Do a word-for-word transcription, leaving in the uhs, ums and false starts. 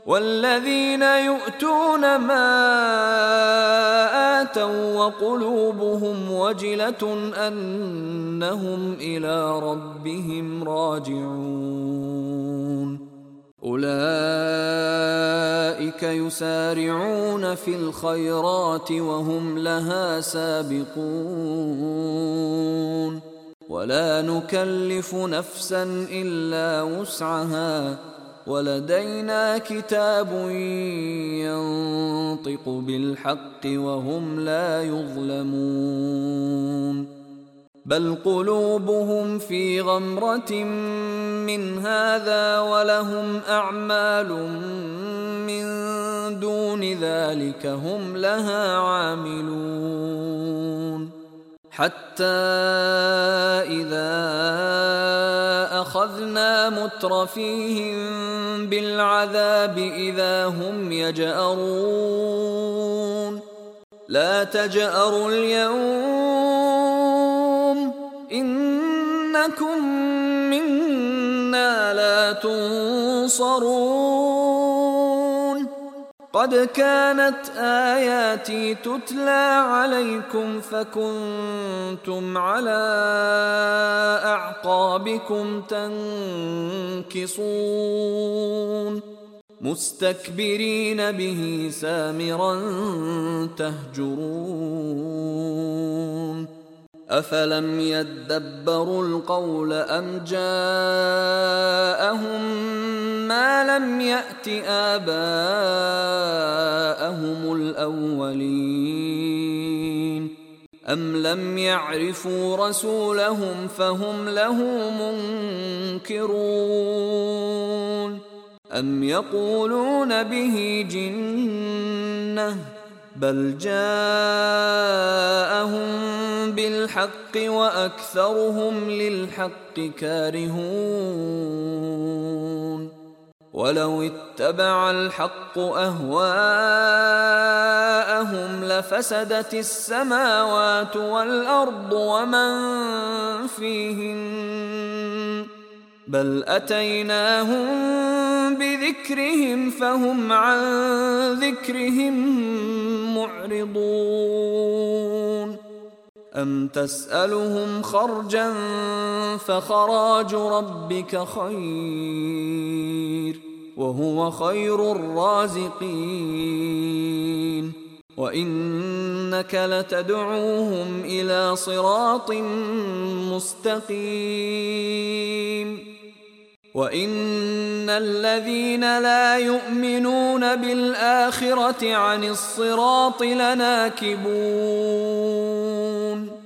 والذين يؤتون ما آتوا وقلوبهم وجلة أنهم إلى ربهم راجعون أولئك يسارعون في الخيرات وهم لها سابقون ولا نكلف نفسا إلا وسعها ولدينا كتاب ينطق بالحق وهم لا يظلمون بل قلوبهم في غمرة من هذا ولهم أعمال من دون ذلك هم لها عاملون حتى إذا أخذنا مترفيهم بالعذاب إذا هم يجأرون لا تجأروا اليوم إنكم منا لا تنصرون قد كانت آياتي تتلى عليكم فكنتم على أعقابكم تنكصون مستكبرين به سامرا تهجرون أفلم يدبروا القول أم جاءهم ما لم يأت آباءهم الأولين أم لم يعرفوا رسولهم فهم له منكرون أم يقولون به جنة بل جاءهم بالحق وأكثرهم للحق كارهون ولو اتبع الحق أهواءهم لفسدت السماوات والأرض ومن فيهن بل أتيناهم بذكرهم فهم عن ذكرهم معرضون أم تسألهم خرجا فخراج ربك خير وهو خير الرازقين وإنك لتدعوهم إلى صراط مستقيم وإن الذين لا يؤمنون بالآخرة عن الصراط لناكبون